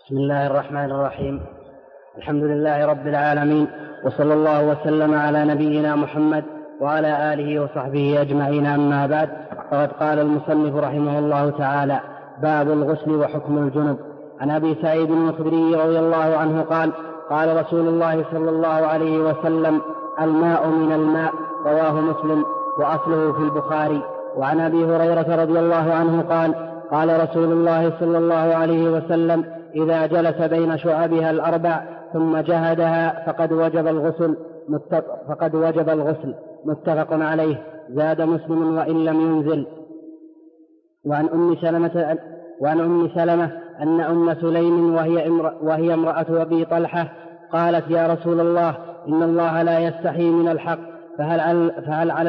بسم الله الرحمن الرحيم. الحمد لله رب العالمين، وصلى الله وسلم على نبينا محمد وعلى آله وصحبه أجمعين. أما بعد، فقد قال المصنف رحمه الله تعالى: باب الغسل وحكم الجنب. عن أبي سعيد الخدري رضي الله عنه قال: قال رسول الله صلى الله عليه وسلم: الماء من الماء. رواه مسلم وأصله في البخاري. وعن أبي هريرة رضي الله عنه قال: قال رسول الله صلى الله عليه وسلم: إذا جلس بين شعبها الأربع ثم جهدها فقد وجب الغسل. متفق عليه. زاد مسلم: وإن لم ينزل. وعن أم سلمة أن أم سليم وهي امرأة أبي طلحة قالت: يا رسول الله، إن الله لا يستحي من الحق، فهل على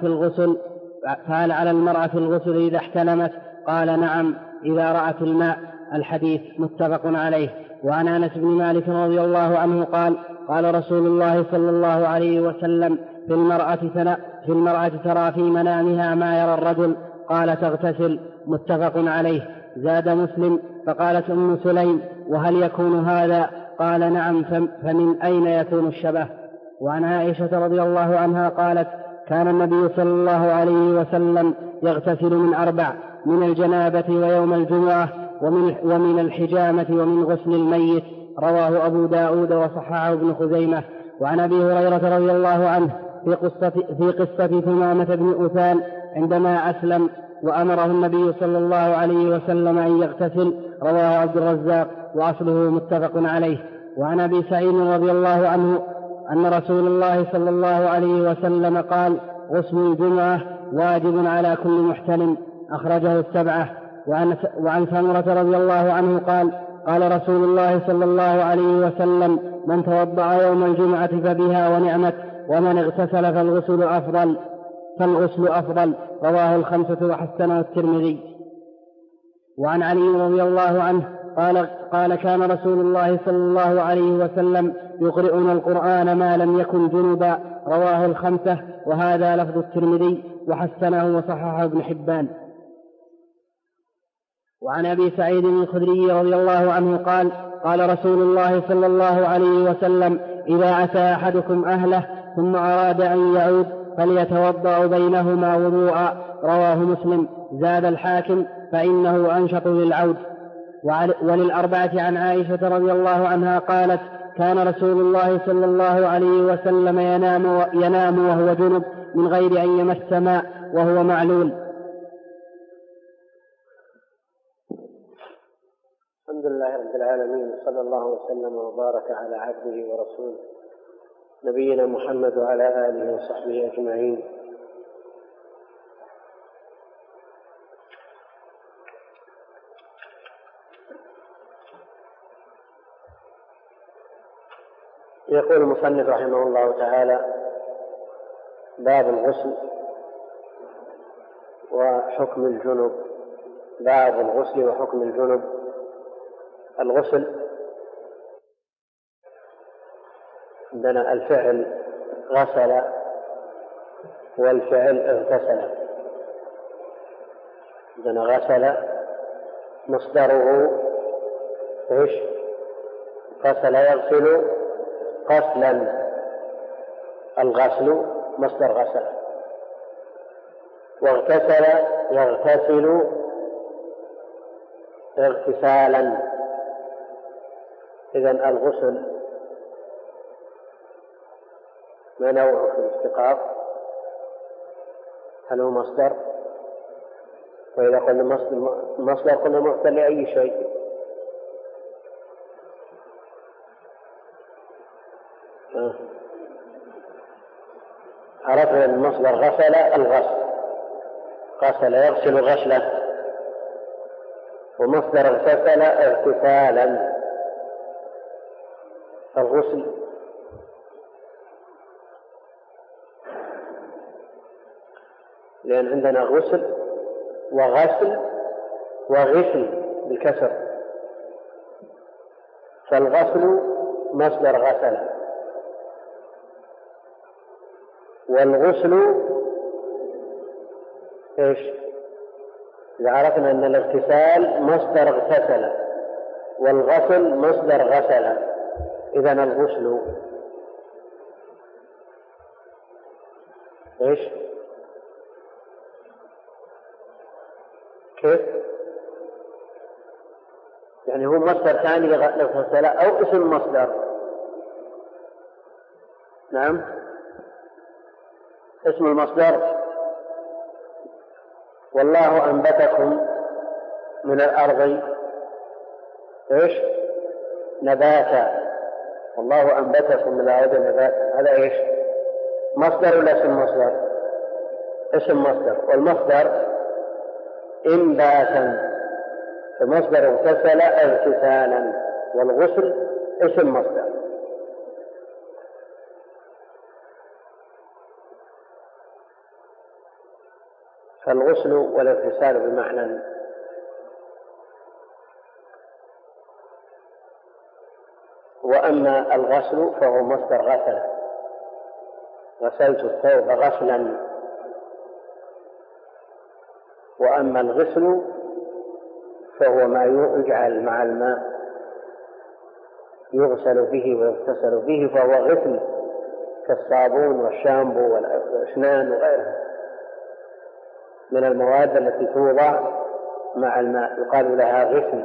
المرأة الغسل إذا احتلمت؟ قال: نعم، إذا رأت الماء. الحديث متفق عليه. وعن أنس بن مالك رضي الله عنه قال: قال رسول الله صلى الله عليه وسلم: في المرأة ترى في منامها ما يرى الرجل. قال: تغتسل. متفق عليه. زاد مسلم: فقالت أم سليم: وهل يكون هذا؟ قال: نعم، فمن أين يكون الشبه؟ وعن عائشة رضي الله عنها قالت: كان النبي صلى الله عليه وسلم يغتسل من 4: من الجنابة ويوم الجمعة ومن الحجامة ومن غسل الميت. رواه أبو داود وصححه ابن خزيمة. وعن أبي هريرة رضي الله عنه في قصة ثمامة بن أثان عندما أسلم وأمره النبي صلى الله عليه وسلم أن يغتسل. رواه عبد الرزاق وأصله متفق عليه. وعن أبي سعيد رضي الله عنه أن رسول الله صلى الله عليه وسلم قال: غسل الجمعة واجب على كل محتلم. أخرجه 7. وعن سمرة رضي الله عنه قال: قال رسول الله صلى الله عليه وسلم: من توضأ يوم الجمعة فبها ونعمت، ومن اغتسل فالغسل أفضل. رواه 5 وحسنه الترمذي. وعن علي رضي الله عنه قال: كان رسول الله صلى الله عليه وسلم يقرئنا القرآن ما لم يكن جنبا. رواه 5، وهذا لفظ الترمذي، وحسنه وصححه ابن حبان. وعن أبي سعيد الخدري رضي الله عنه قال: قال رسول الله صلى الله عليه وسلم: إذا أتى أحدكم أهله ثم أراد أن يعود فليتوضأ بينهما وضوءا. رواه مسلم. زاد الحاكم: فإنه أنشط للعود. وللأربعة عن عائشة رضي الله عنها قالت: كان رسول الله صلى الله عليه وسلم ينام وهو جنب من غير أن يمس ماء وهو معلول. الحمد لله رب العالمين، صلى الله وسلم وبارك على عبده ورسوله نبينا محمد وعلى آله وصحبه أجمعين. يقول المصنف رحمه الله تعالى: باب الغسل وحكم الجنب. باب الغسل وحكم الجنب. الغسل عندنا الفعل غسل والفعل اغتسل. عندنا غسل مصدره ايش؟ غسل يغسل غسلا. الغسل مصدر غسل. واغتسل يغتسل اغتسالا. إذن الغسل ما نوعه في الاشتقاق؟ هل هو مصدر؟ وإذا قلنا مصدر قلنا مصدر لأي شيء. عرفنا المصدر غسل الغسل، غسل يغسل غسلا، ومصدر اغتسل اغتسالا. الغسل لأن عندنا غسل وغسل وغسل بالكسر، فالغسل مصدر غسل، والغسل ايش؟ إذا عرفنا أن الاغتسال مصدر اغتسل والغسل مصدر غسل. إذن الغسل إيش؟ كيف؟ يعني هو مصدر ثاني لغسل أو اسم مصدر؟ نعم، اسم المصدر. والله أنبتكم من الأرض إيش؟ نباتا. والله أنبتكم من الأرض نباتا، هذا إيش؟ مصدر ولا اسم مصدر؟ اسم مصدر. والمصدر إنباتا، فمصدر اغتسل اغتسالا، والغسل اسم مصدر. فالغسل والاغتسال بمعنى. وأما الغسل فهو مصدر غسل، غسلت الثوب غسلا. وأما الغسل فهو ما يجعل مع الماء يغسل به ويغتسل به، فهو غسل كالصابون والشامبو والأسنان وغيرها من المواد التي توضع مع الماء، يقال لها غسل.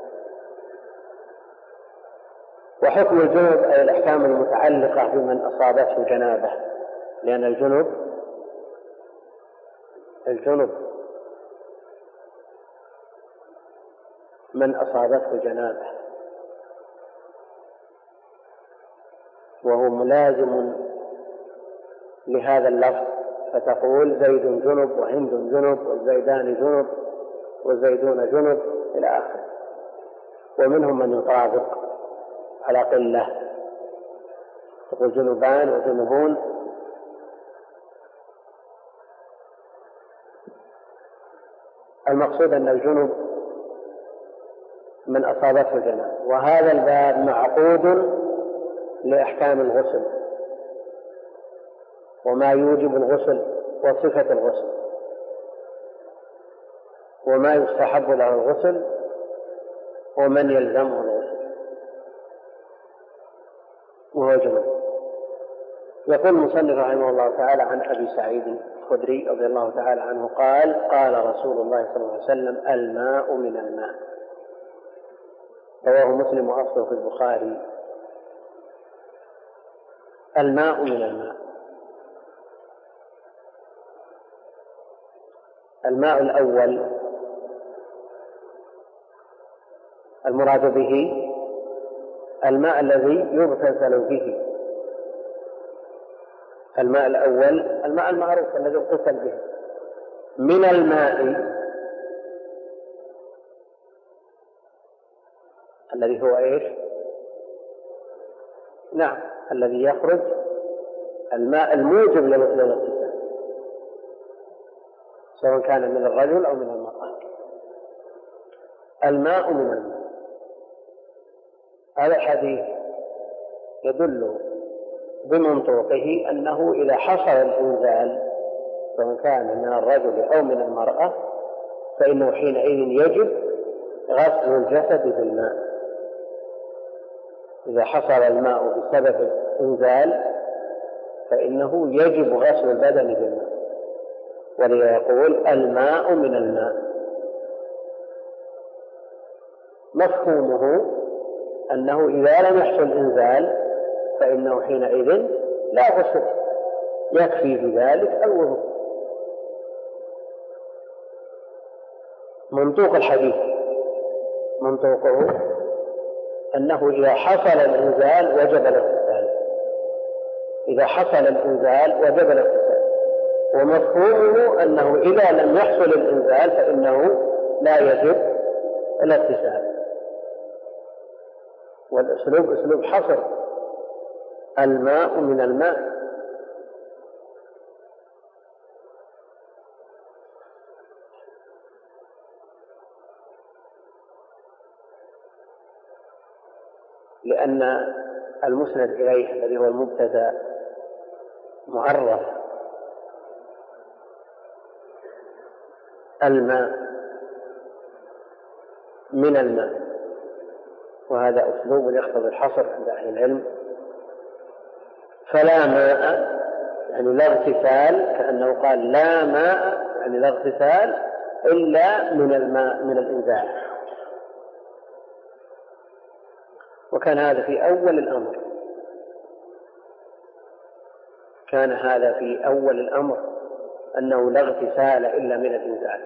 وحكم الجنب أي الأحكام المتعلقة بمن أصابته جنابه، لأن الجنب من أصابته جنابه، وهو ملازم لهذا اللفظ، فتقول زيد جنب وهند جنب والزيدان جنب والزيدون جنب إلى آخره. ومنهم من يطابق على قلة، تقول جنبان وجنبون. المقصود أن الجنب من أصابته جنابه. وهذا الباب معقود لأحكام الغسل وما يوجب الغسل وصفة الغسل وما يستحب له الغسل ومن يلزمه الغسل، وهو جنب. يقول المصنف رحمه الله تعالى عن أبي سعيد الخدري رضي الله تعالى عنه قال: قال رسول الله صلى الله عليه وسلم: الماء من الماء. رواه مسلم وأصله في البخاري. الماء من الماء. الماء الأول المراد به الماء الذي يغتسل به. الماء الأول الماء المعروف الذي يغتسل به. من الماء الذي هو إيش؟ نعم، الذي يخرج، الماء الموجب للاغتسال، سواء كان من الرجل أو من المرأة. الماء من الماء. هذا الحديث يدل بمنطوقه أنه إذا حصل الإنزال سواء كان من الرجل أو من المرأة فإنه حينئذ يجب غسل الجسد بالماء. إذا حصل الماء بسبب الإنزال فإنه يجب غسل البدن بالماء، ولذا يقول الماء من الماء. مفهومه أنه إذا لم يحصل إنزال فإنه حينئذ لا غسل، يكفي بذلك الوضوء. منطوق الحديث منطوقه أنه إذا حصل الإنزال وجب الاغتسال. إذا حصل الإنزال وجب الاغتسال. ومفهومه أنه إذا لم يحصل الإنزال فإنه لا يجب الاغتسال. والأسلوب أسلوب حصر. الماء من الماء. لأن المسند إليه الذي هو المبتدأ معرف. الماء من الماء وهذا أسلوب يقتضي الحصر عند أهل العلم. فلا ماء يعني لا اغتسال، كأنه قال لا ماء يعني لا اغتسال إلا من الماء من الإنزال. وكان هذا في أول الأمر، كان هذا في أول الأمر أنه لا اغتسال إلا من الإنزال،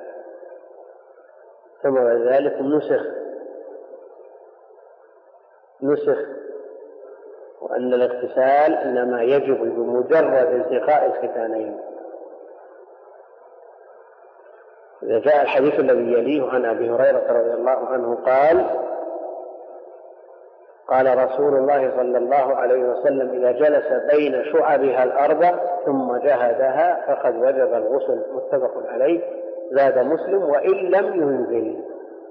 ثم بعد ذلك نسخ وأن الاغتسال إنما يجب بمجرد التقاء الختانين. إذا جاء الحديث الذي يليه عن أبي هريرة رضي الله عنه قال رسول الله صلى الله عليه وسلم: إذا جلس بين شعبها الأربع ثم جهدها فقد وجب الغسل. متفق عليه. زاد مسلم: وإن لم ينزل.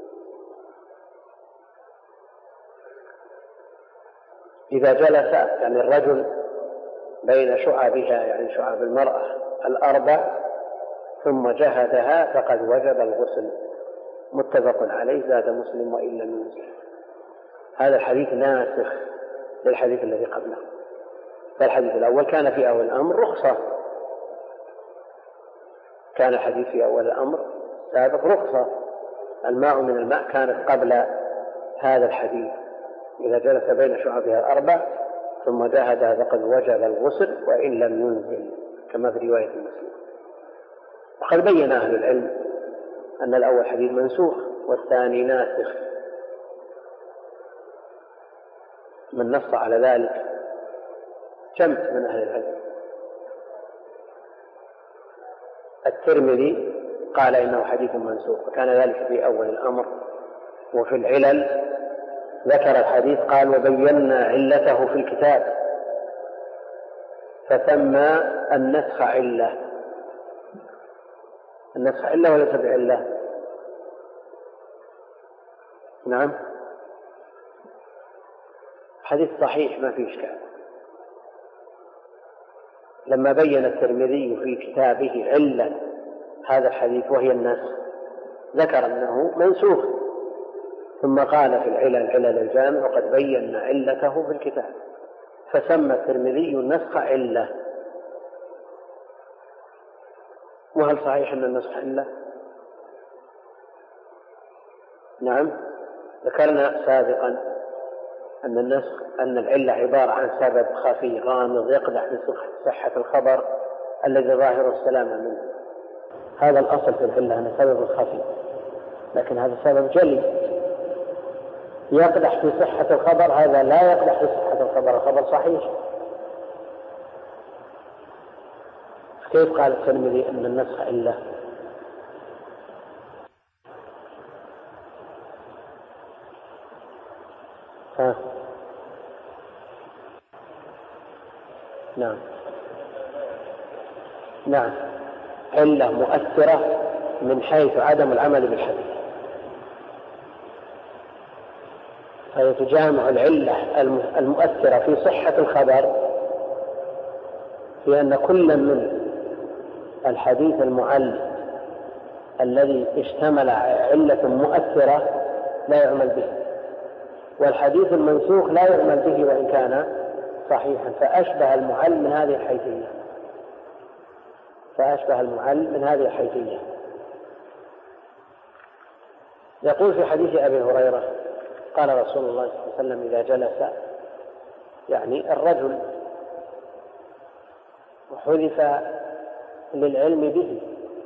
إذا جلس يعني الرجل بين شعبها يعني شعب المرأة الأربع ثم جهدها فقد وجب الغسل. متفق عليه. زاد مسلم: وإن لم ينزل. هذا الحديث ناسخ للحديث الذي قبله. فالحديث الأول كان في أول الأمر رخصة، كان الحديث في أول الأمر سابق رخصة، الماء من الماء كانت قبل هذا الحديث. إذا جلس بين شعبها الأربع ثم جاهدها فقد وجب الغسل وإن لم ينزل، كما في رواية مسلم. وقد بين أهل العلم أن الأول حديث منسوخ والثاني ناسخ. من نص على ذلك جمع من أهل العلم. الترمذي قال إنه حديث منسوخ، وكان ذلك في أول الأمر. وفي العلل ذكر الحديث قال: وبينا علته في الكتاب، فسمى النسخ علة. النسخ علة وليس بعلة. نعم، حديث صحيح ما فيه إشكال. لما بين الترمذي في كتابه علة هذا الحديث وهي النسخ ذكر أنه منسوخ، ثم قال في العلل علل الجامع: وقد بينا علته في الكتاب. فسمى الترمذي النسخ علة. وهل صحيح أن النسخ علة؟ نعم، ذكرنا سابقا أن النسخ أن العلة عبارة عن سبب خفي غامض يقدح بصحة الخبر الذي ظاهر السلامة منه. هذا الأصل في العلة أن سبب خفي، لكن هذا سبب جلي يقدح في صحة الخبر، هذا لا يقدح في صحة الخبر، الخبر صحيح. كيف قال الترمذي أن النسخ علة؟ نعم، علة مؤثرة من حيث عدم العمل بالحديث، فهي تجامع العلة المؤثرة في صحة الخبر في أن كل من الحديث المعل الذي اشتمل علة مؤثرة لا يعمل به، والحديث المنسوخ لا يعمل به وإن كان صحيحا، فأشبه المعل من هذه الحيثية. يقول في حديث أبي هريرة قال رسول الله صلى الله عليه وسلم: إذا جلس يعني الرجل وحذف للعلم به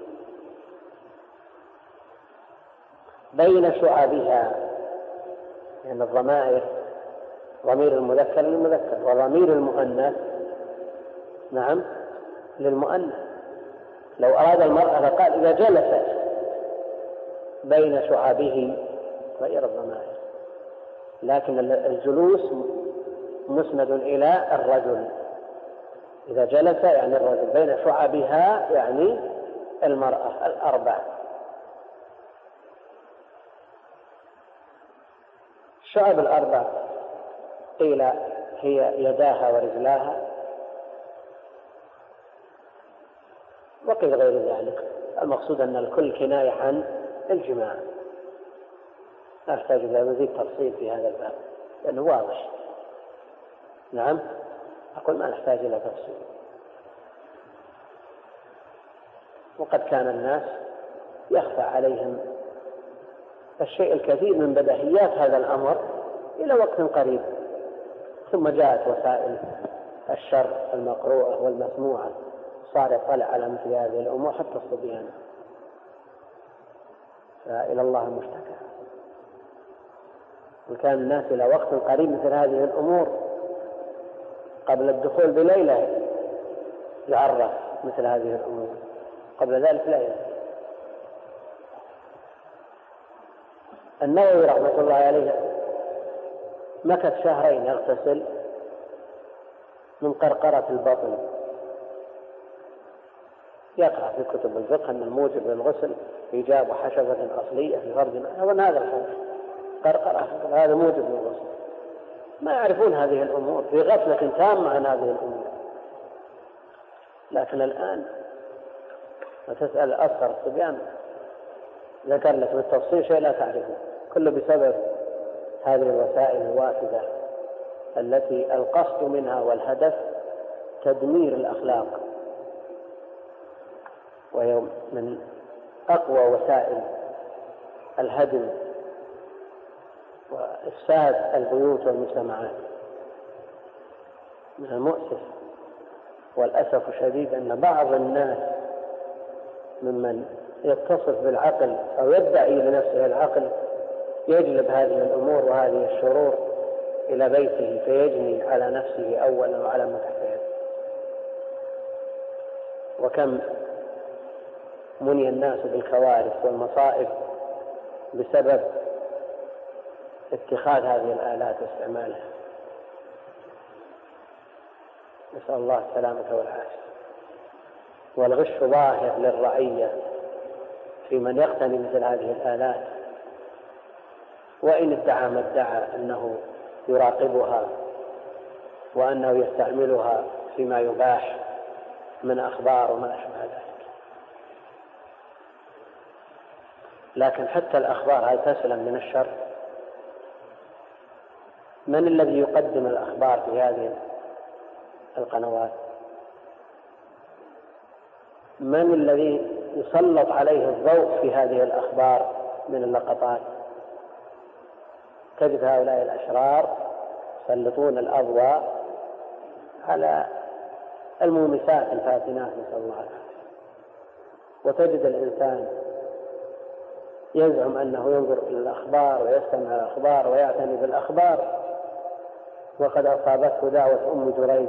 بين شعبها، يعني الضمائر ضمير المذكر للمذكر وضمير المؤنث نعم للمؤنث. لو أراد المرأة فقال: إذا جلست بين شعبه غير الضمائر، لكن الجلوس مسند إلى الرجل. إذا جلس يعني الرجل، بين شعبها يعني المرأة الأربع. الشعب الأربع قيل هي يداها ورجلاها، وقيل غير ذلك. المقصود أن الكل كناية عن الجماع، لا أحتاج إلى مزيد تفصيل في هذا الباب. لأنه واضح. نعم، أقول ما نحتاج إلى تفصيل. وقد كان الناس يخفى عليهم الشيء الكثير من بديهيات هذا الأمر إلى وقت قريب، ثم جاءت وسائل الشر المقروءة والمسموعة، صار يطلع على مثل هذه الأمور حتى الصبيان. فإلى الله المشتكى. وكان الناس إلى وقت قريب مثل هذه الأمور قبل الدخول بليلة يعرف مثل هذه الأمور، قبل ذلك لا يعرف. النووي رحمة الله عليه مكث 2 شهر يغتسل من قرقرة البطن. يقرأ في كتب الفقه أن الموجب للغسل إيجاب حشفة أصلية في فرج هذا الحديث قرقرة، هذا موجب للغسل. ما يعرفون هذه الأمور، في غفلة تامة عن هذه الأمور. لكن الآن وتسأل أصغر الصبيان ذكر لك بالتفصيل شيء لا تعرفه، كله بسبب هذه الوسائل الوافدة التي القصد منها والهدف تدمير الأخلاق، وهي من أقوى وسائل الهدم وإفساد البيوت والمجتمعات. من المؤسف والأسف الشديد أن بعض الناس ممن يتصف بالعقل أو يدعي لنفسه العقل يجلب هذه الأمور وهذه الشرور إلى بيته، فيجني على نفسه أولا وعلى من تحته. وكم مني الناس بالكوارث والمصائب بسبب اتخاذ هذه الآلات واستعمالها. نسأل الله السلامة والعافية. والغش ظاهر للرعية في من يقتني مثل هذه الآلات، وإن ادعى ما ادعى أنه يراقبها وأنه يستعملها فيما يباح من أخبار وما أشبه ذلك. لكن حتى الأخبار هل تسلم من الشر؟ من الذي يقدم الأخبار في هذه القنوات؟ من الذي يسلط عليه الضوء في هذه الأخبار من اللقطات؟ تجد هؤلاء الأشرار يسلطون الأضواء على المومسات الفاتنات، نسأل الله العافية. وتجد الإنسان يزعم أنه ينظر إلى الأخبار ويستمع الأخبار ويعتني بالأخبار، وقد أصابته دعوة أم جريج،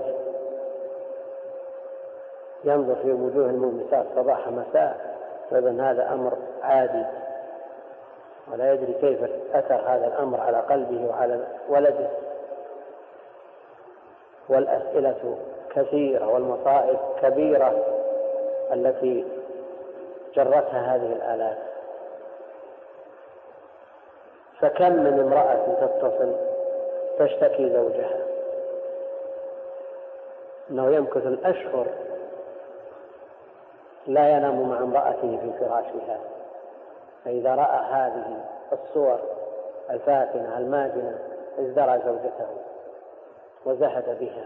ينظر في وجوه المومسات صباح مساء، فإذن هذا أمر عادي، ولا يدري كيف أثر هذا الأمر على قلبه وعلى ولده. والأسئلة كثيرة والمصائب كبيرة التي جرتها هذه الآلات. فكم من امرأة تتصل تشتكي زوجها أنه يمكث الأشهر لا ينام مع امرأته في فراشها، فإذا رأى هذه الصور الفاتنة الماجنة ازدرى زوجته وزهد بها.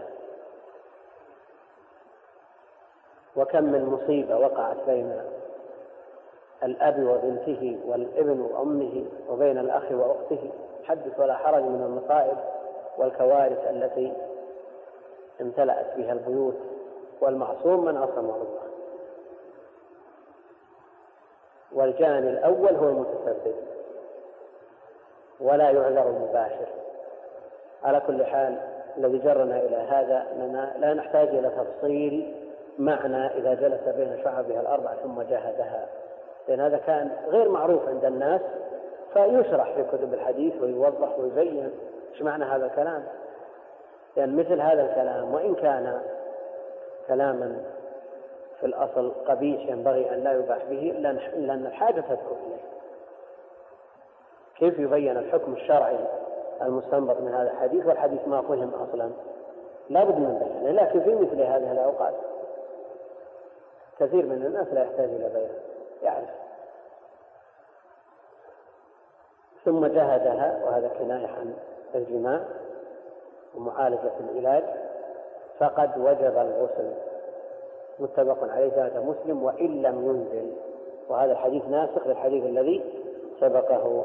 وكم من مصيبة وقعت بين الأب وبنته والابن وأمه وبين الأخ وأخته، حدث ولا حرج من المصائب والكوارث التي امتلأت بها البيوت، والمعصوم من عصمه الله. والجاني الأول هو المتسبب ولا يعذر المباشر. على كل حال الذي جرنا إلى هذا أننا لا نحتاج إلى تفصيل معنى إذا جلس بين شعبها الأربع ثم جاهدها، لأن هذا كان غير معروف عند الناس، فيشرح في كتب الحديث ويوضح ويبين ايش معنى هذا الكلام. لأن مثل هذا الكلام وإن كان كلاما في الأصل قبيح ينبغي أن لا يباح به إلا أن الحاجة تدعو إليه. كيف يبين الحكم الشرعي المستنبط من هذا الحديث والحديث ما فهم أصلا؟ لا بد من بيانه. لكن في مثل هذه الأوقات كثير من الناس لا يحتاج إلى بيان، يعرف. ثم جهدها، وهذا كناية عن الجماع ومعالجة العلاج، فقد وجب الغسل. متفق عليه، زاد مسلم وإن لم ينزل، وهذا الحديث ناسخ للحديث الذي سبقه.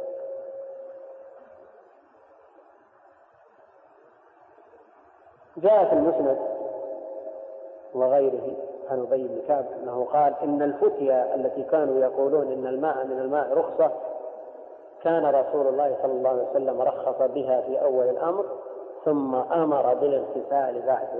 جاء في المسند وغيره عن أبي بن كعب أنه قال إن الفتية التي كانوا يقولون إن الماء من الماء رخصة كان رسول الله صلى الله عليه وسلم رخص بها في أول الأمر ثم أمر بالاغتسال بعده.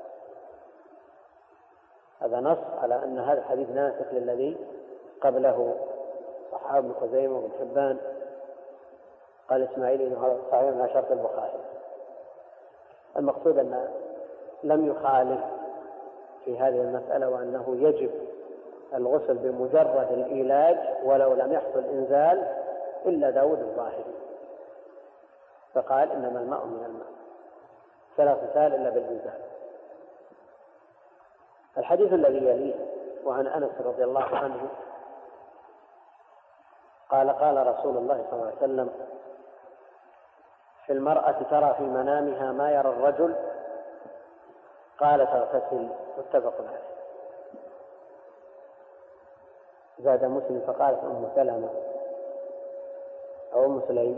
هذا نص على أن هذا الحديث ناسخ للذي قبله. صحاب ابن خزيمة وابن حبان، قال إسماعيل إنه هذا صحيح على شرط البخاري. المقصود أن لم يخالف في هذه المسألة، وأنه يجب الغسل بمجرد العلاج ولو لم يحصل إنزال، إلا داود الظاهري فقال إنما الماء من الماء فلا اغتسال إلا بالإنزال. الحديث الذي يليه وعن أنس رضي الله عنه قال قال رسول الله صلى الله عليه وسلم في المرأة ترى في منامها ما يرى الرجل، قال تغتسل. متفق عليه. زاد مسلم فقالت أم سلمة أو أم سليم،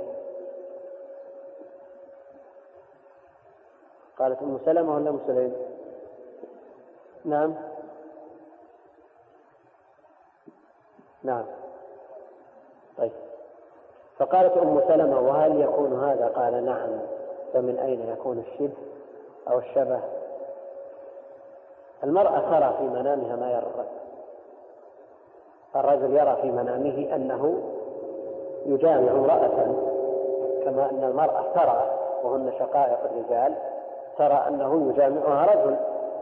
قالت أم سلمة ولا أم سليم؟ نعم نعم. طيب، فقالت أم سلمة وهل يكون هذا؟ قال نعم. فمن أين يكون الشبه أو الشبه؟ المرأة ترى في منامها ما يرى الرجل. الرجل يرى في منامه أنه يجامع امرأة، كما أن المرأة ترى، وهن شقائق الرجال، ترى أنه يجامعها رجل.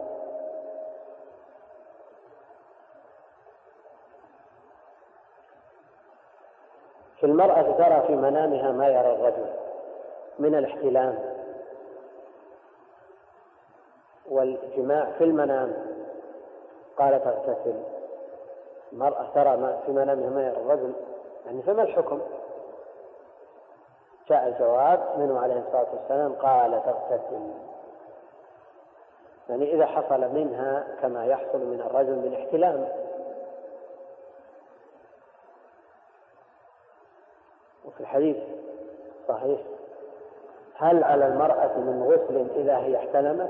في المرأة ترى في منامها ما يرى الرجل من الاحتلام والجماع في المنام، قالت تغتسل. المرأة ترى في منامها ما يرى الرجل، يعني فما الحكم؟ جاء الجواب منه عليه الصلاة والسلام قال تغتسل، يعني إذا حصل منها كما يحصل من الرجل من احتلام. وفي الحديث صحيح هل على المرأة من غسل إذا هي احتلمت؟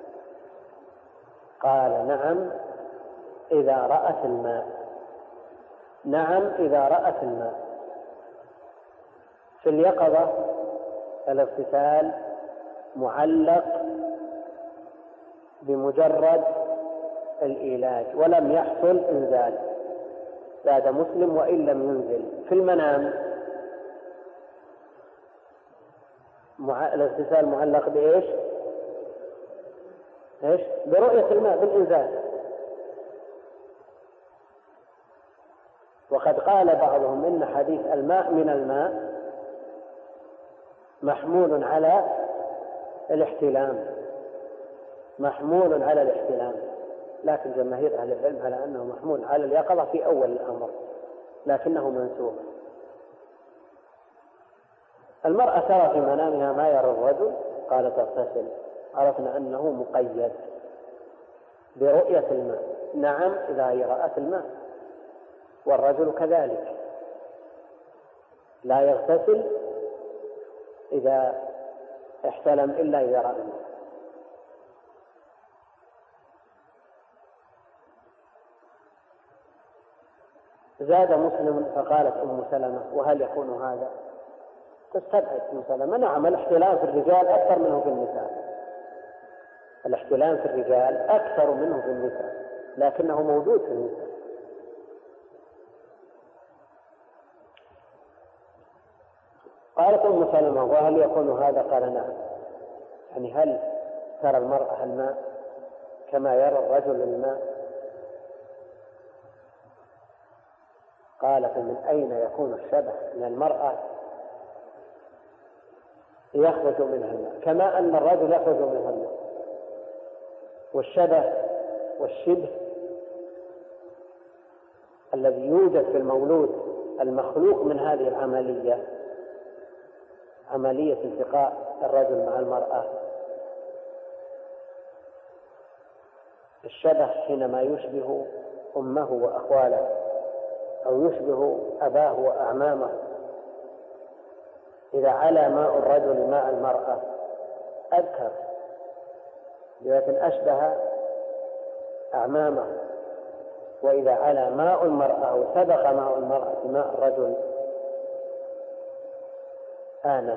قال نعم إذا رأت الماء. نعم إذا رأت الماء. في اليقظة الاغتسال معلق بمجرد العلاج ولم يحصل إنزال، زاد مسلم وإن لم ينزل. في المنام الاغتسال معلق بإيش؟ برؤية الماء بالإنزال. وقد قال بعضهم إن حديث الماء من الماء محمول على الاحتلام، محمول على الاحتلام، لكن جماهير أهل العلم على أنه محمول على اليقظة في أول الأمر، لكنه منسوخ. المرأة ترى في منامها ما يرى الرجل، قال تغتسل. عرفنا أنه مقيد برؤية الماء. نعم إذا هي رأت الماء، والرجل كذلك لا يغتسل إذا احتلم إلا إذا رأى الماء. زاد مسلم فقالت أم سلمة وهل يكون هذا؟ تستبعد أم سلمة. نعم الاحتلام في الرجال أكثر منه في النساء، الاحتلام في الرجال أكثر منه في النساء، لكنه موجود في النساء. قالت أم سلمة وهل يكون هذا؟ قال نعم. يعني هل ترى المرأة الماء كما يرى الرجل الماء؟ قالت من أين يكون الشبه؟ من المرأة يخرج منها الماء كما أن الرجل يخرج منها الماء. والشبه والشبه الذي يوجد في المولود المخلوق من هذه العملية عملية التقاء الرجل مع المرأة الشبه حينما يشبه أمه وأخواله أو يشبه أباه وأعمامه. إذا علا ماء الرجل ماء المرأة أذكر لكن أشبه أعمامه، وإذا علا ماء المرأة وسبق ماء المرأة ماء الرجل آنس،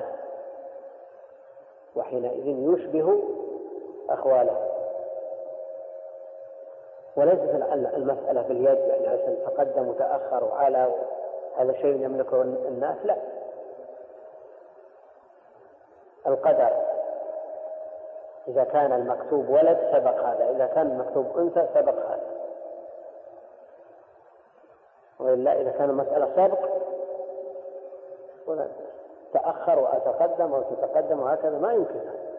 وحينئذ يشبه أخواله. وليست المسألة في اليد يعني عشان تقدم وتأخر وعلى هذا شيء يملكه الناس، لا، القدر إذا كان المكتوب ولد سبق هذا، إذا كان المكتوب أنثى سبق هذا، وإلا إذا كان المسألة سبق ولا تأخر وأتقدم أو تتقدم وهكذا ما يمكن.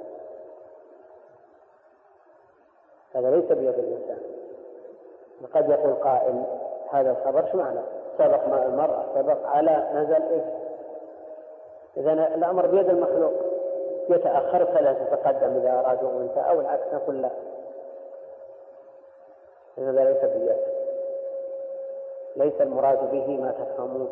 هذا ليس بيد الإنسان. قد يقول قائل هذا الخبر شو معنى؟ سبق ماء المرأة، سبق على نزل إيش؟ إذا الأمر بيد المخلوق، يتأخر فلا تتقدم إذا أرادوا أنثى أو العكس نقول لا، هذا ليس بيد، ليس المراد به ما تفهمون.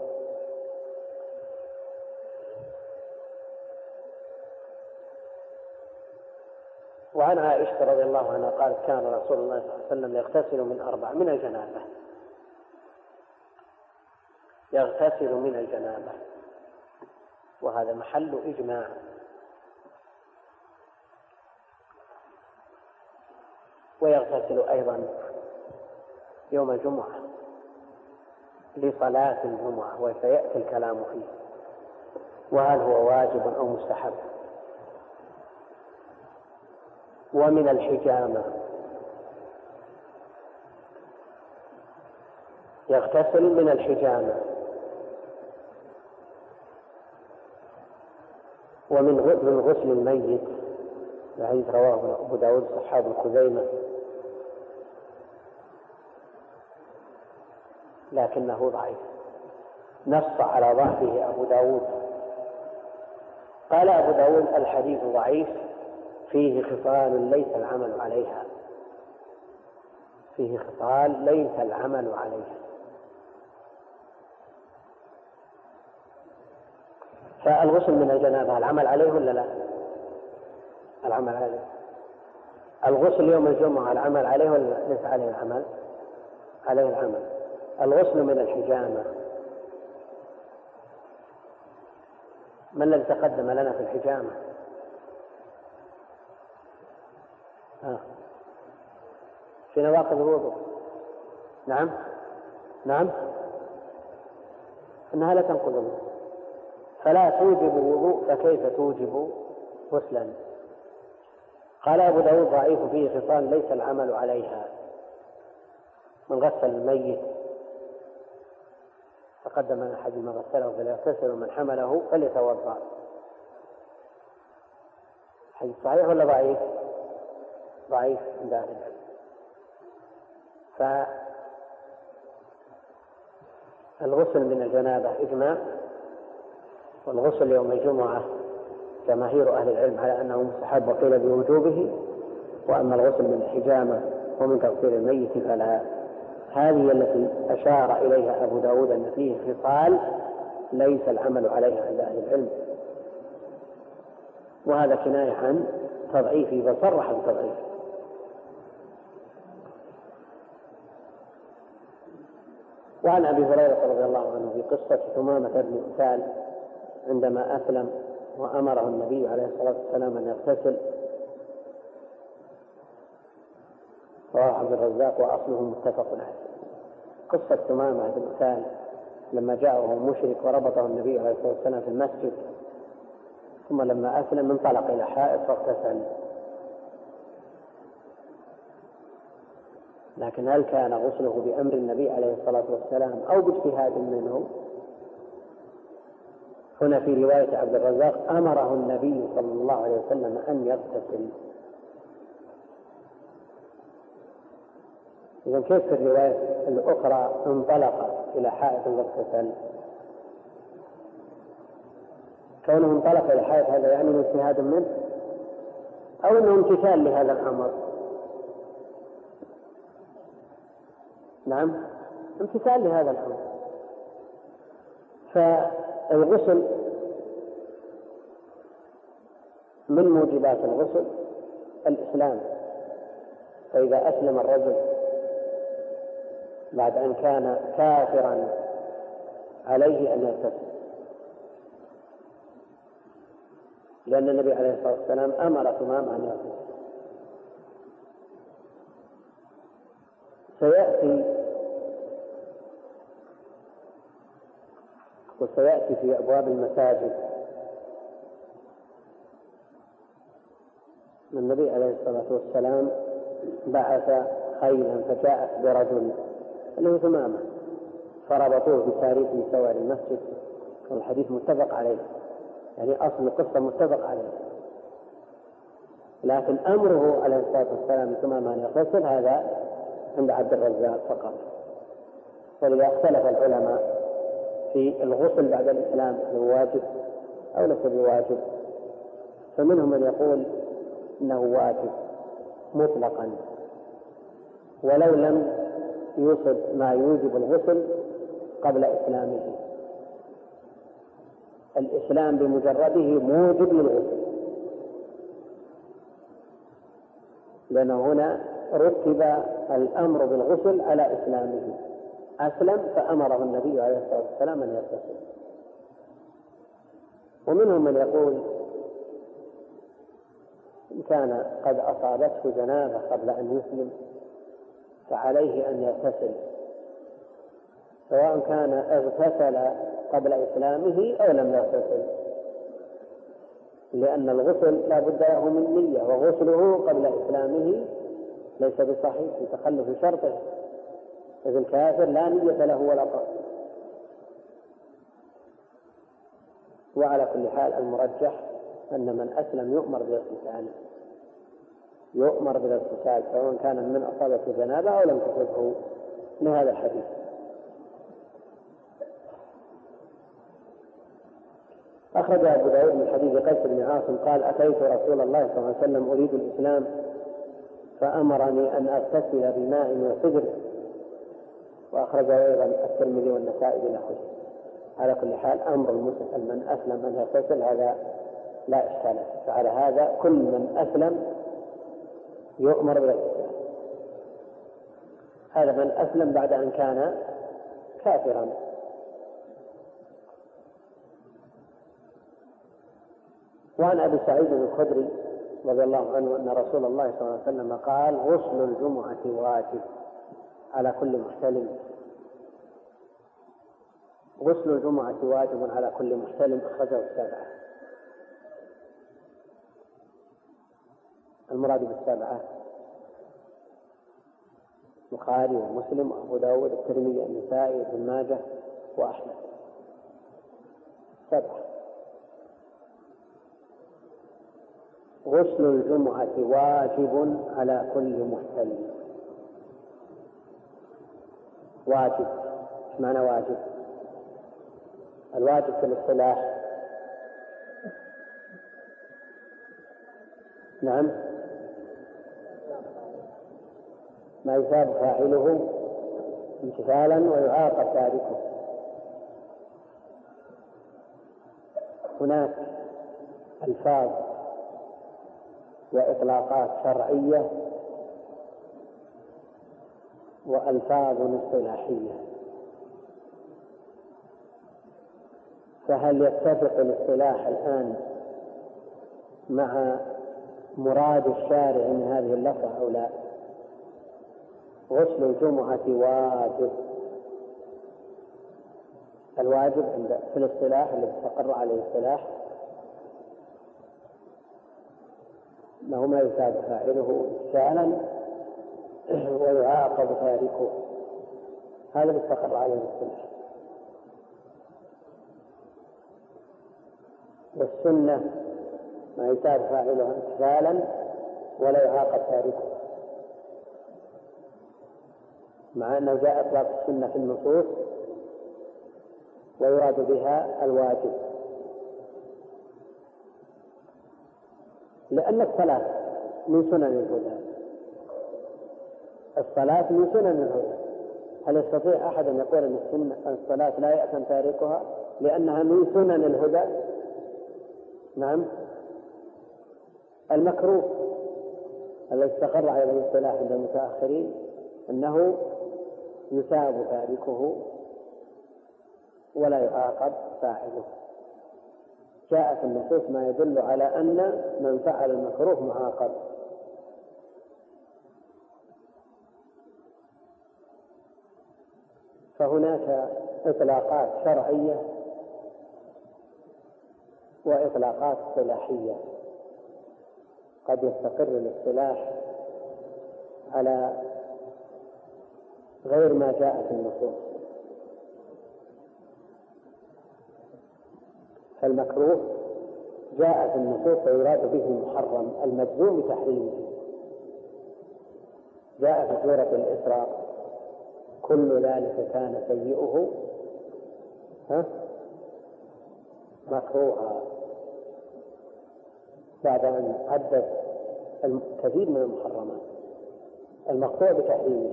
وعن عائشة رضي الله عنها قالت كان رسول الله صلى الله عليه وسلم يغتسل من 4 من الجنابة، يغتسل من الجنابة، وهذا محل إجماع. ويغتسل أيضا يوم الجمعة لصلاة الجمعة، وسيأتي الكلام فيه، وهل هو واجب أو مستحب. ومن الحجامة يغتسل من الحجامة، ومن غسل الميت، الحديث رواه أبو داود صحاب الخزيمة لكنه ضعيف، نص على ضعفه أبو داود. قال أبو داود الحديث ضعيف فيه خصال ليس العمل عليها، فيه خصال ليس العمل عليها. فالغسل من الجنابة العمل عليه ولا لا؟ العمل عليه. الغسل يوم الجمعة العمل عليه ولا ليس عليه العمل؟ عليه العمل. الغسل من الحجامة، ما الذي تقدم لنا في الحجامة؟ في نواقض الوضوء. نعم إنها لا تنقض الوضوء، فلا توجب وضوء فكيف توجب غسلا. قال أبو داود ضعيف فيه خصال ليس العمل عليها. من غسل الميت تقدم أن أحد من غسله فليغتسل ومن حمله فليتوضأ. حديث صحيح ولا ضعيف؟ ضعيف عند أهل العلم. فالغسل من الجنابة إجماع، والغسل يوم الجمعة جماهير أهل العلم على أنه مستحب وقيل بوجوبه، وأما الغسل من الحجامة ومن تغسيل الميت فلا. هذه التي أشار إليها أبو داود أن فيه خصال ليس العمل عليها عند أهل العلم، وهذا كناية عن تضعيفه فصرح بتضعيفه. وعن أبي هريرة رضي الله عنه في قصة ثمامة بن أسال عندما أسلم وأمره النبي عليه الصلاة والسلام أن يغتسل، رواه عبد الرزاق وأصله متفق عليه. قصة ثمامة بن أسال لما جاءه مشرك وربطه النبي عليه الصلاة والسلام في المسجد، ثم لما أسلم انطلق إلى حائط فاغتسل. لكن هل كان غسله بأمر النبي عليه الصلاة والسلام أو باجتهاد منه؟ هنا في رواية عبد الرزاق أمره النبي صلى الله عليه وسلم أن يغتسل. إذن كيف في الرواية الأخرى انطلق إلى حائط واغتسل؟ كونه انطلق إلى حائط هذا يعني اجتهاد منه أو أنه امتثال لهذا الأمر؟ نعم، امتثال لهذا الأمر. فالغسل من موجبات الغسل الإسلام، فإذا أسلم الرجل بعد أن كان كافرا عليه أن يغتسل، لأن النبي عليه الصلاة والسلام أمر ثمام أن يغتسل. وسيأتي في أبواب المساجد النبي عليه الصلاة والسلام بعث خيلا فجاءت برجل اللي ثمامة فربطوه بتاريخ من سوار المسجد، والحديث متفق عليه، يعني أصل القصة متفق عليه، لكن أمره عليه الصلاة والسلام ثمامة أن يغتسل هذا عند عبد الرزاق فقط. ولذا اختلف العلماء في الغسل بعد الإسلام هل هو واجب أو ليس بواجب، فمنهم من يقول إنه واجب مطلقا ولو لم يوصل ما يوجب الغسل قبل إسلامه. الإسلام بمجرده موجب للغسل، لأنه هنا رتب الأمر بالغسل على إسلامه، أسلم فأمره النبي عليه الصلاة والسلام أن يغتسل. ومنهم من يقول إن كان قد أصابته جنابة قبل أن يسلم فعليه أن يغتسل، سواء كان اغتسل قبل إسلامه أو لم يغتسل، لأن الغسل لا بد له من نية، وغسله قبل إسلامه ليس بصحيح لتخلف شرطه، إذ الكافر لا نية له ولا قصد. وعلى كل حال المرجح أن من أسلم يؤمر بالاغتسال سواء كان من أصابته جنابة أو لم تصبه من هذا الحديث. أخرج أبو داود من حديث قيس بن عاصم قال أتيت رسول الله صلى الله عليه وسلم أريد الإسلام فأمرني أن أغتسل بماء وسدر، وأخرجه أيضا الترمذي والنسائي بنحوه. على كل حال أمر المسلم من أسلم أن يغتسل هذا لا إشكال، فعلى هذا كل من أسلم يؤمر بالاغتسال. هذا من أسلم بعد أن كان كافرا. وعن أبي سعيد الخدري رضي الله عنه أن رسول الله صلى الله عليه وسلم قال غسل الجمعة واجب على كل محتلم. غسل الجمعة واجب على كل محتلم، أخرجه السبعة. المراد بالسبعة البخاري ومسلم وأبو داود والترمذي والنسائي وابن ماجه وأحمد، سبعة. غسل الجمعة واجب على كل محتلم. واجب، ايش معنى واجب؟ الواجب في الاصطلاح نعم ما يثاب فاعله امتثالا ويعاقب تاركه. هناك ألفاظ وإطلاقات شرعية وألفاظ اصطلاحية، فهل يتفق الاصطلاح الآن مع مراد الشارع من هذه اللفظة أو لا؟ غسل الجمعة واجب. الواجب في الاصطلاح الذي استقر عليه الاصطلاح أنه ما يثاب فاعله امتثالا ويعاقب تاركه، هذا اللي استقر عليه الاصطلاح. والسنة ما يثاب فاعله امتثالا ولا يعاقب تاركه، مع أنه جاء إطلاق السنة في النصوص ويراد بها الواجب، لأن الصلاة من سنن الهدى، الصلاة من سنن الهدى. هل يستطيع أحد أن يقول أن الصلاة لا يأثم تاركها لأنها من سنن الهدى؟ نعم. المكروه الذي استقر على الاصطلاح عند المتأخرين أنه يثاب تاركه ولا يعاقب فاعله. جاء في النصوص ما يدل على أن من فعل المكروه معاقب. فهناك إطلاقات شرعية وإطلاقات اصطلاحية. قد يستقر الاصطلاح على غير ما جاء في النصوص. فالمكروه جاء في النصوص ويراد به المحرم المجزوم بتحريمه. جاء في سورة الإسراء كل ذلك كان سيئه مكروها، بعد أن عدت الكثير من المحرمات المقطوع بتحريمه.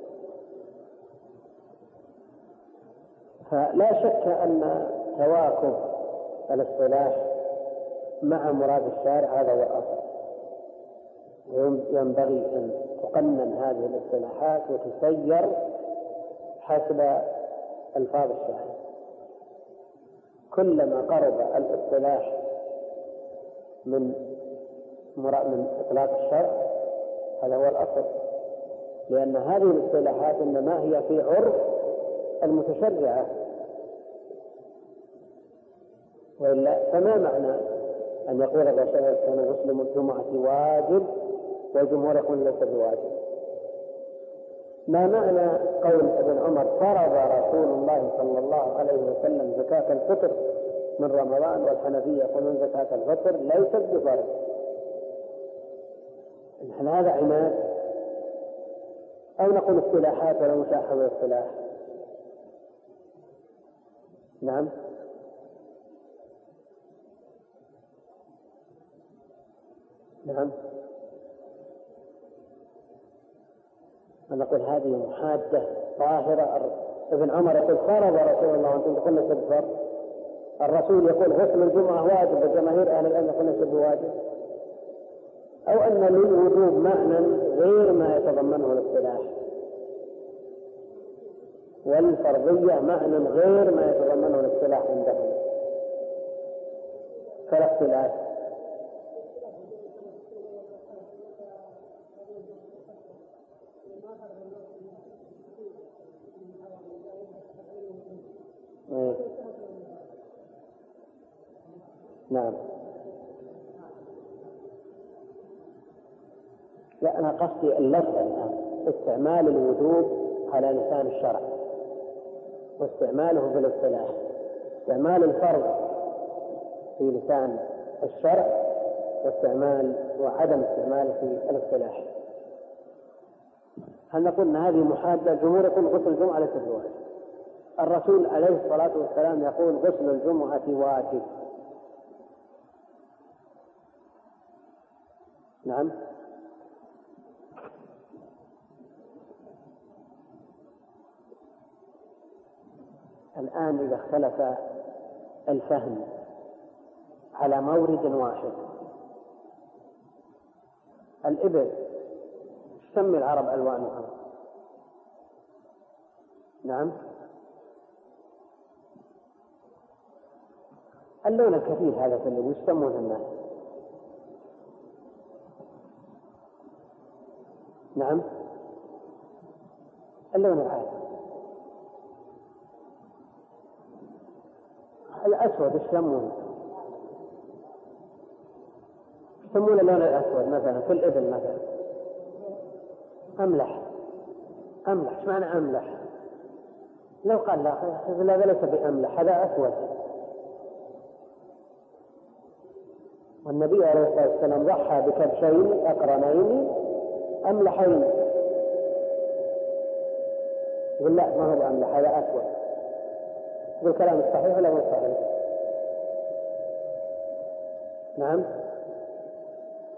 فلا شك أن تواكب الاصطلاح مع مراد الشارع هذا هو الأصل، وينبغي أن تقنن هذه الاصطلاحات وتسير حسب ألفاظ الشارع. كلما قرب الاصطلاح من إطلاق الشرع هذا هو الأصل، لأن هذه الاصطلاحات إنما هي في عرف المتشرعة، وإلا فما معنى أن يقول الرسول كان غسل الجمعة واجب والجمهور يقول ليس بواجب؟ ما معنى قول ابن عمر فرض رسول الله صلى الله عليه وسلم زكاة الفطر من رمضان والحنفية يقولون زكاة الفطر ليست بفرض؟ نحن هذا عناد، أو نقول اصطلاحات ولا مشاحة الاصطلاح؟ نعم. نعم. نقول هذه محادة ظاهرة. ابن عمر يقول فرض رسول الله وانتم تقولون بالفرض. الرسول يقول غسل الجمعة واجب وجماهير أهل العلم يقولون بواجب. أو أن للوجوب معنى غير ما يتضمنه الاصطلاح، والفرضية معنى غير ما يتضمنه الاصطلاح عندهم، فلا اختلاف. نعم. لا، أنا قصدي اللفظ الآن استعمال الوجوب على لسان الشرع واستعماله في الاصطلاح، استعمال الفرض في لسان الشرع واستعمال وعدم استعماله في الاصطلاح. هل نقول أن هذه محادة؟ الجمهور يقول غسل الجمعة ليس بواجب، الرسول عليه الصلاة والسلام يقول غسل الجمعة واجب. نعم. الآن إذا اختلف الفهم على مورد واحد، الإبل تسمي العرب ألوانها. نعم. اللون الكثير هذا في الذي يسمونه الناس. نعم. اللون العادي الأسود يسمونه اللون الأسود مثلا في الإبل مثلا أملح. أملح ايش معنى أملح؟ لو قال لا هذا ليس بأملح هذا أسود. والنبي عليه الصلاة والسلام ضحى بكبشين أقرنين أملحين، يقول لا ما هو أملح هذا أسود. بالكلام الصحيح ولا مو صحيح؟ نعم.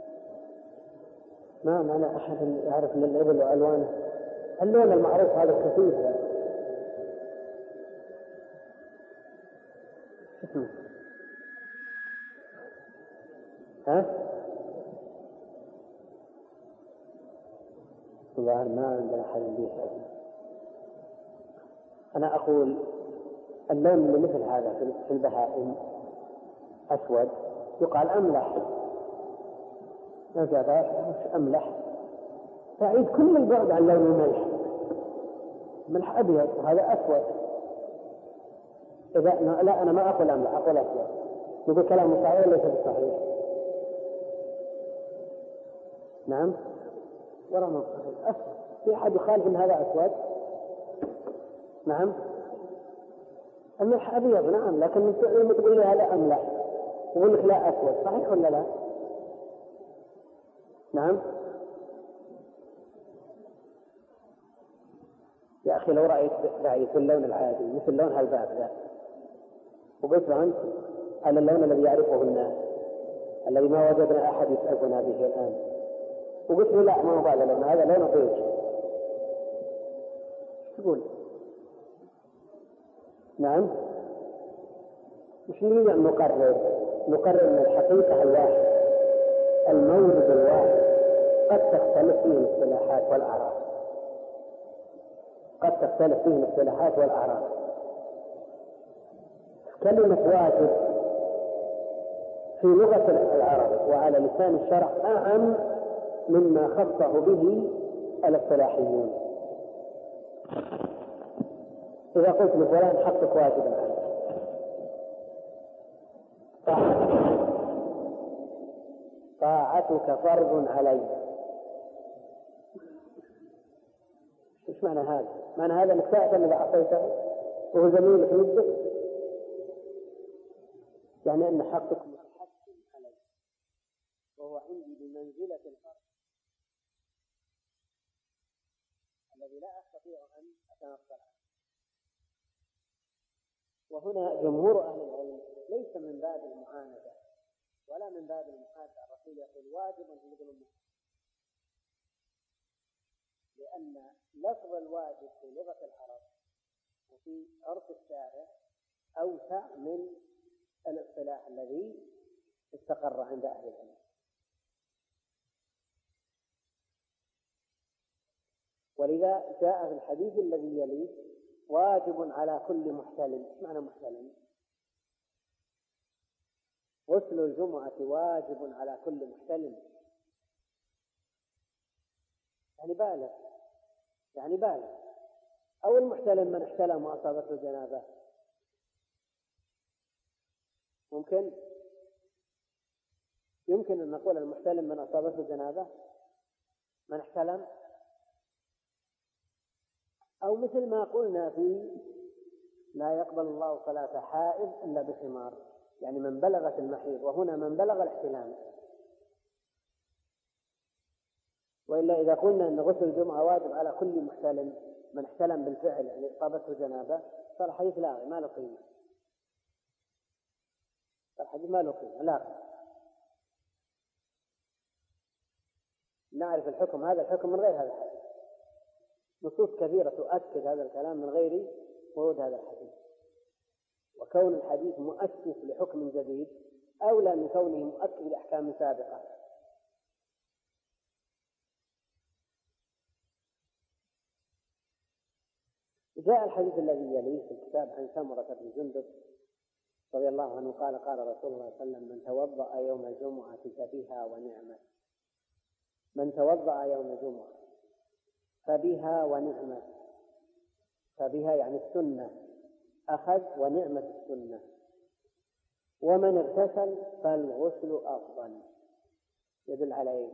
ما أنا أحد يعرف من الإبل وألوانه. اللون المعروف هذا كثير. ها؟ والله ما عندنا أحد يسأل. أنا أقول اللون اللي مثل هذا في البهائم أسود يقال أملح. ما جاباش مش أملح، بعيد كل البعد عن لون الملح. ملح أبيض وهذا أسود. إذا لا أنا ما أقول أملح، أقول أسود. يقول كلام صحيح ليس بالصحيح. نعم ولا ما صحيح أسود. في أحد يخالف أن هذا أسود؟ نعم الملح أبيض نعم، لكن تقول لي هذا أملح يقول لك لا أسود، صحيح ولا لا؟ نعم يا أخي لو رأيت اللون العادي مثل لون هالباب ذا وقلت أنت على اللون الذي يعرفه الناس الذي ما وجدنا أحد يسألنا به الآن، وقلت له لا ما هو هذا لون، هذا لون بيج، تقول نعم. مش نريد أن نقرر من الحقيقة الواحدة، المورد الواحد. قد تختلف فيه الاصطلاحات والأعراف، قد تختلف فيه الاصطلاحات والأعراف. كلمة واجب في لغة العرب وعلى لسان الشرع أعم مما خصه به الاصطلاحيون. إذا قلت لفلان حقك واجب عليك، طاعتك فرض علي، ايش معنى هذا؟ معنى هذا انك تأثم اذا عصيته وهو زميلك مثلك، يعني ان حقك متحكم علي وهو عندي بمنزلة الفرض الذي لا استطيع ان اتنصل عنه. وهنا جمهور اهل العلم ليس من باب المعاندة ولا من باب المحادة. الرسول يقول واجب في الظلم، لأن لفظ الواجب في لغة العرب وفي عرف الشارع أوسع من الاصطلاح الذي استقر عند أهل العلم. ولذا جاء في الحديث الذي يليه واجب على كل محتلم. ايش معنى محتلم؟ غسل الجمعة واجب على كل محتلم، يعني بالغ. أو المحتلم من احتلم وأصابته جنابة، يمكن أن نقول المحتلم من أصابته جنابة من احتلم، أو مثل ما قلنا في لا يقبل الله صلاة حائض إلا بخمار، يعني من بلغت المحيض، وهنا من بلغ الاحتلام. وإلا إذا قلنا أن غسل الجمعة واجب على كل محتلم من احتلم بالفعل يعني أصابته جنابة، صار حديث لاغي ما له قيمة، الحديث ما له قيمة. لا نعرف الحكم، هذا الحكم من غير هذا الحديث. نصوص كثيرة تؤكد هذا الكلام من غير ورود هذا الحديث. وكون الحديث مؤسس لحكم جديد أولى من كونه مؤكد لأحكام سابقة. جاء الحديث الذي يليه في الكتاب عن سمرة بن جندب رضي الله عنه قال قال رسول الله صلى الله عليه وسلم من توضأ يوم الجمعة فبها ونعمة. من توضأ يوم الجمعة فبها ونعمة. فبها يعني السنة، أخذ ونعمة السنة. ومن اغتسل فالغسل أفضل. يدل على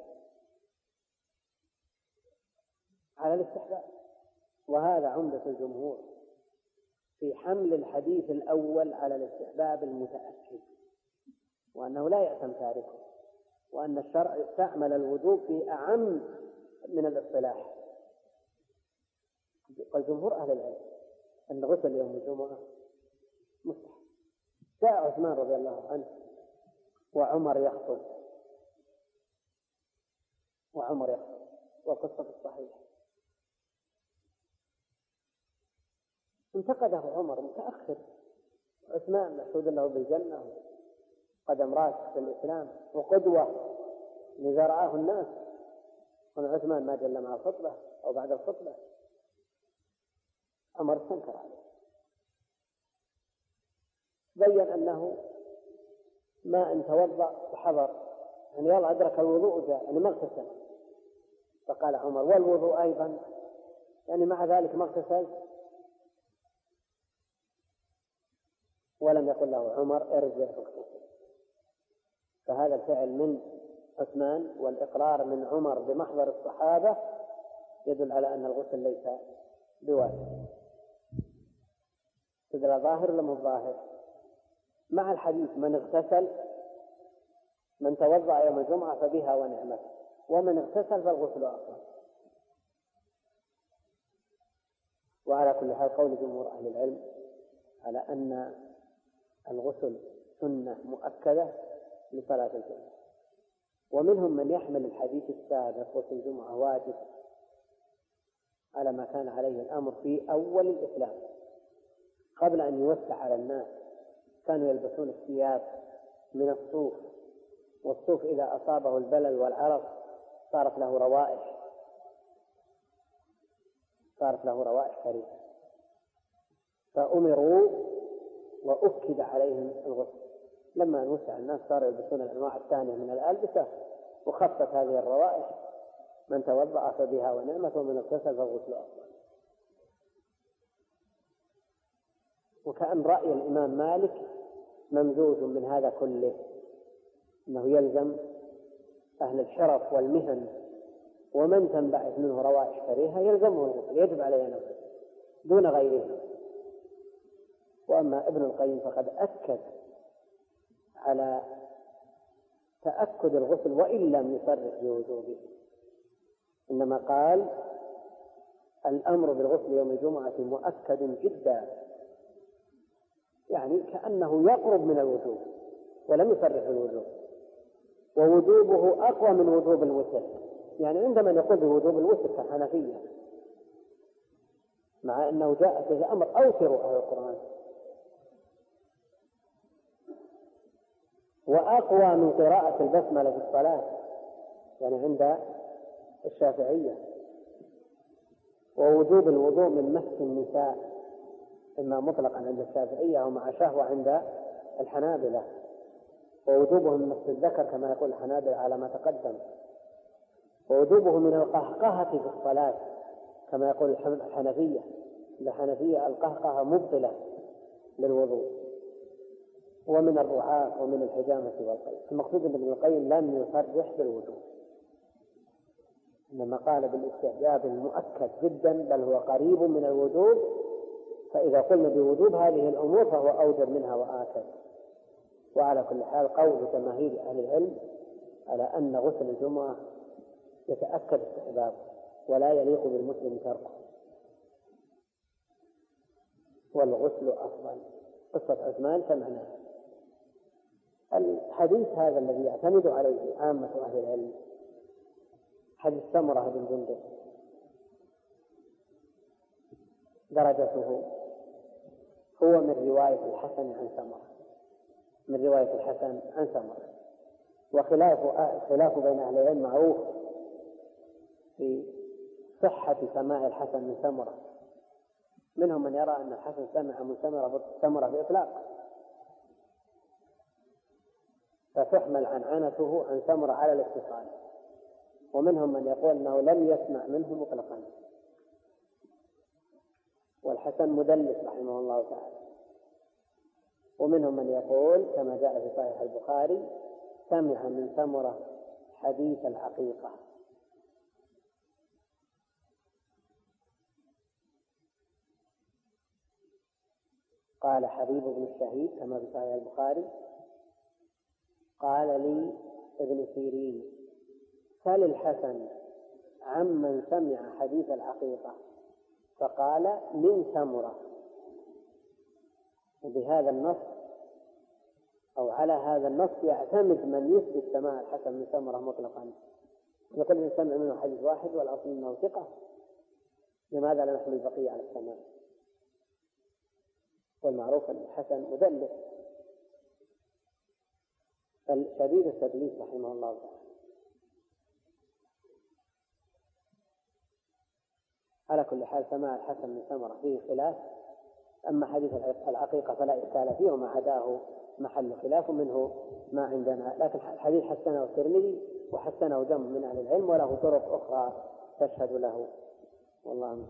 على الاستحباب، وهذا عمدة الجمهور في حمل الحديث الأول على الاستحباب المتأكد، وأنه لا يأثم تاركه، وأن الشرع استعمل الوجوب في أعم من الاصطلاح. قال جمهور أهل العلم أن غسل يوم الجمعة مستحب. جاء عثمان رضي الله عنه وعمر يخطب وعمر يقصر، والقصة الصحيحة. انتقده عمر متأخر، عثمان مشهود له بالجنة، قدم راسخ في الإسلام وقدوة لذا رآه الناس، ومن عثمان ما جل مع الخطبة أو بعد الخطبة. عمر استنكر عليه، بين أنه ما إن توضأ وحضر يعني يلا أدرك الوضوء جاء يعني ما اغتسل، فقال عمر والوضوء أيضا يعني مع ذلك ما اغتسل، ولم يقل له عمر ارجع فاغتسل. فهذا الفعل من عثمان والإقرار من عمر بمحضر الصحابة يدل على أن الغسل ليس بواجب. تدل ظاهر ولا مو ظاهر؟ مع الحديث من اغتسل من توضأ يوم الجمعة فبها ونعمت، ومن اغتسل فالغسل أفضل. وعلى كل حال قول جمهور أهل العلم على أن الغسل سنة مؤكدة لصلاة الجمعة، ومنهم من يحمل الحديث السابق غسل الجمعة واجب على ما كان عليه الأمر في أول الإسلام قبل أن يوسع على الناس. كانوا يلبسون الثياب من الصوف، والصوف إذا أصابه البلل والعرق صارت له روائح كريهة، فأمروا وأكد عليهم الغسل. لما وسع الناس صاروا يلبسون الأنواع الثانية من الألبسة وخفت هذه الروائح، من توضأ فبها ونعمت ومن اغتسل فالغسل أفضل. وكأن رأي الإمام مالك ممزوج من هذا كله، أنه يلزم أهل الحرف والمهن ومن تنبعث منه روائح كريهة يلزمه الغسل، يجب عليه نفسه دون غيره. وأما ابن القيم فقد أكد على تأكد الغسل وإن لم يصرح بوجوبه، إنما قال الأمر بالغسل يوم الجمعة مؤكد جدا، يعني كأنه يقرب من الوجوب ولم يصرح بالوجوب، ووجوبه أقوى من وجوب الوتر. يعني عندما يقول بوجوب الوتر كحنفية، مع أنه جاء فيه الأمر أوتروا أهل القرآن، وأقوى من قراءة البسملة في الصلاة يعني عند الشافعية، ووجوب الوضوء من مس النساء إما مطلقا عند الشافعية ومع شهوة عند الحنابلة، ووجوبه من مس الذكر كما يقول الحنابلة على ما تقدم، ووجوبه من القهقهة في الصلاة كما يقول الحنفية. الحنفية القهقهة مبطلة للوضوء، ومن الرعاة ومن الحجامة والقيء. المقصود أن ابن القيم لم يصرح بالوجوب، إنما قال بالاستحباب المؤكد جدا، بل هو قريب من الوجوب. فإذا قلنا بوجوب هذه الأمور فهو أوجب منها وآكد. وعلى كل حال قول جماهير أهل العلم على أن غسل الجمعة يتأكد استحباب ولا يليق بالمسلم تركه، والغسل أفضل. قصة عثمان سمعناها. الحديث هذا الذي يعتمد عليه عامة أهل العلم حديث سمرة بن جندب، درجته هو من رواية الحسن عن سمرة، من رواية الحسن عن سمرة. وخلاف بين أهل العلم معروف في صحة سماع الحسن من سمرة. منهم من يرى أن الحسن سمع من سمرة بإطلاق، فتحمل عنعنته عن سمرة على الاتصال، ومنهم من يقول أنه لم يسمع منه مطلقا. والحسن مدلس رحمه الله تعالى. ومنهم من يقول كما جاء في صحيح البخاري سمع من سمرة حديث العقيقة. قال حبيب بن الشهيد كما في صحيح البخاري قال لي ابن سيرين سل الحسن عمن سمع حديث العقيقة، فقال من سمرة. وبهذا النص أو على هذا النص يعتمد من يثبت سماع الحسن من سمرة مطلقا يقول إن سمع منه حديث واحد والأصل أنه ثقة، لماذا لا نحمل البقية على السماع؟ والمعروف أن الحسن مدلس، بل شديد التدليس رحمه الله تعالى. على كل حال سماع الحسن من سمرة فيه خلاف، أما حديث العقيقة فلا إشكال فيه، وما عداه محل خلاف منه ما عندنا، لكن الحديث حسنه الترمذي وحسنه جمع من أهل العلم، وله طرق أخرى تشهد له، والله